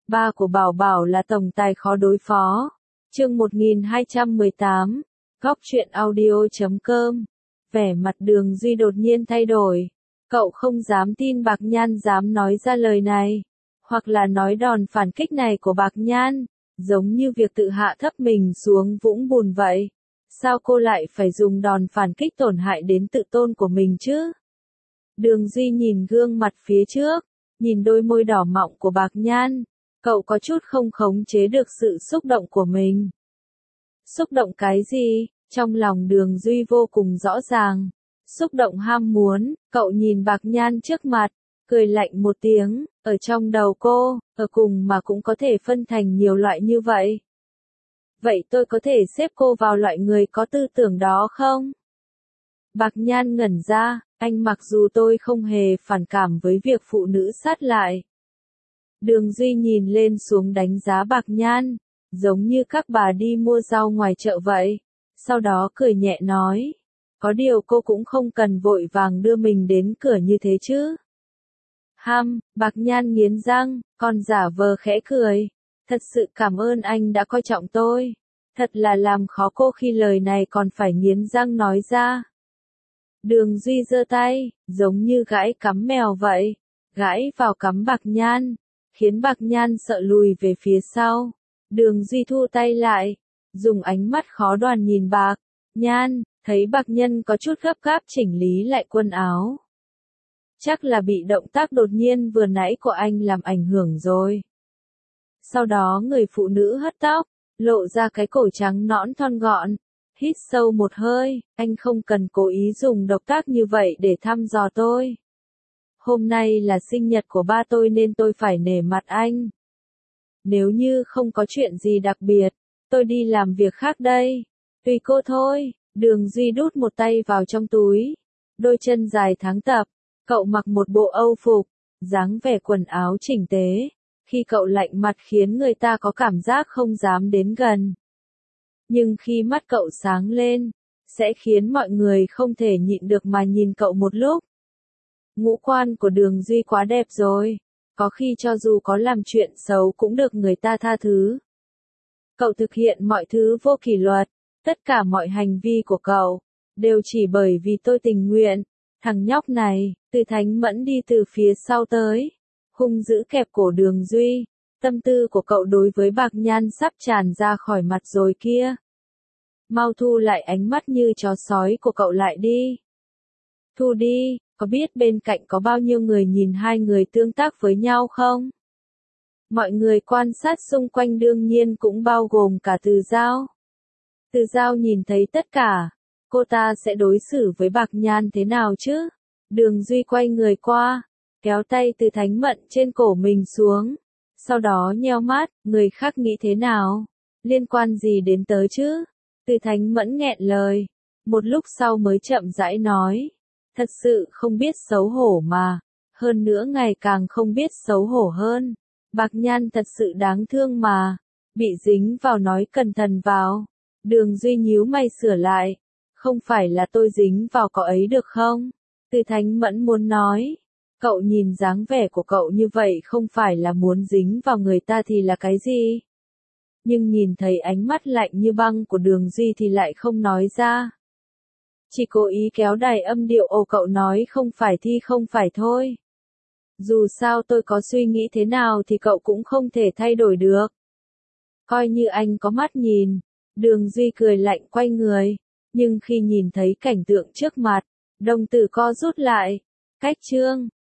Ba của Bảo Bảo là tổng tài khó đối phó. Chương 1218, Góc truyện audio.com. Vẻ mặt Đường Duy đột nhiên thay đổi. Cậu không dám tin Bạc Nhan dám nói ra lời này. Hoặc là nói đòn phản kích này của Bạc Nhan, giống như việc tự hạ thấp mình xuống vũng bùn vậy. Sao cô lại phải dùng đòn phản kích tổn hại đến tự tôn của mình chứ? Đường Duy nhìn gương mặt phía trước, nhìn đôi môi đỏ mọng của Bạc Nhan. Cậu có chút không khống chế được sự xúc động của mình. Xúc động cái gì? Trong lòng Đường Duy vô cùng rõ ràng. Xúc động ham muốn. Cậu nhìn Bạc Nhan trước mặt, cười lạnh một tiếng. Ở trong đầu cô, ở cùng mà cũng có thể phân thành nhiều loại như vậy. Vậy tôi có thể xếp cô vào loại người có tư tưởng đó không? Bạc Nhan ngẩn ra. Anh mặc dù tôi không hề phản cảm với việc phụ nữ sát lại. Đường Duy nhìn lên xuống đánh giá Bạc Nhan, giống như các bà đi mua rau ngoài chợ vậy. Sau đó cười nhẹ nói, có điều cô cũng không cần vội vàng đưa mình đến cửa như thế chứ. Bạc Nhan nghiến răng, còn giả vờ khẽ cười. Thật sự cảm ơn anh đã coi trọng tôi. Thật là làm khó cô khi lời này còn phải nghiến răng nói ra. Đường Duy giơ tay, giống như gãi cắm mèo vậy, gãi vào cắm Bạc Nhan, khiến Bạc Nhan sợ lùi về phía sau. Đường Duy thu tay lại, dùng ánh mắt khó đoán nhìn Bạc Nhan, thấy Bạc Nhan có chút gấp gáp chỉnh lý lại quần áo. Chắc là bị động tác đột nhiên vừa nãy của anh làm ảnh hưởng rồi. Sau đó người phụ nữ hất tóc, lộ ra cái cổ trắng nõn thon gọn. Hít sâu một hơi, anh không cần cố ý dùng động tác như vậy để thăm dò tôi. Hôm nay là sinh nhật của ba tôi nên tôi phải nể mặt anh. Nếu như không có chuyện gì đặc biệt, tôi đi làm việc khác đây. Tùy cô thôi. Đường Duy đút một tay vào trong túi. Đôi chân dài tháng tập. Cậu mặc một bộ âu phục, dáng vẻ quần áo chỉnh tề. Khi cậu lạnh mặt khiến người ta có cảm giác không dám đến gần. Nhưng khi mắt cậu sáng lên, sẽ khiến mọi người không thể nhịn được mà nhìn cậu một lúc. Ngũ quan của Đường Duy quá đẹp rồi, có khi cho dù có làm chuyện xấu cũng được người ta tha thứ. Cậu thực hiện mọi thứ vô kỷ luật, tất cả mọi hành vi của cậu, đều chỉ bởi vì tôi tình nguyện. Thằng nhóc này, Từ Thánh Mẫn đi từ phía sau tới, hung dữ kẹp cổ Đường Duy. Tâm tư của cậu đối với Bạc Nhan sắp tràn ra khỏi mặt rồi kia. Mau thu lại ánh mắt như chó sói của cậu lại đi. Thu đi, có biết bên cạnh có bao nhiêu người nhìn hai người tương tác với nhau không? Mọi người quan sát xung quanh đương nhiên cũng bao gồm cả Từ Giao. Từ Giao nhìn thấy tất cả, cô ta sẽ đối xử với Bạc Nhan thế nào chứ? Đường Duy quay người qua, kéo tay Từ Thánh Mẫn trên cổ mình xuống. Sau đó nheo mắt, người khác nghĩ thế nào? Liên quan gì đến tớ chứ? Từ Thánh Mẫn nghẹn lời. Một lúc sau mới chậm rãi nói. Thật sự không biết xấu hổ mà. Hơn nữa ngày càng không biết xấu hổ hơn. Bạc Nhan thật sự đáng thương mà. Bị dính vào nói cẩn thận vào. Đường Duy nhíu mày sửa lại. Không phải là tôi dính vào cậu ấy được không? Từ Thánh Mẫn muốn nói. Cậu nhìn dáng vẻ của cậu như vậy không phải là muốn dính vào người ta thì là cái gì? Nhưng nhìn thấy ánh mắt lạnh như băng của Đường Duy thì lại không nói ra. Chỉ cố ý kéo đài âm điệu cậu nói không phải thì không phải thôi. Dù sao tôi có suy nghĩ thế nào thì cậu cũng không thể thay đổi được. Coi như anh có mắt nhìn. Đường Duy cười lạnh quay người. Nhưng khi nhìn thấy cảnh tượng trước mặt, đồng tử co rút lại. Cách chương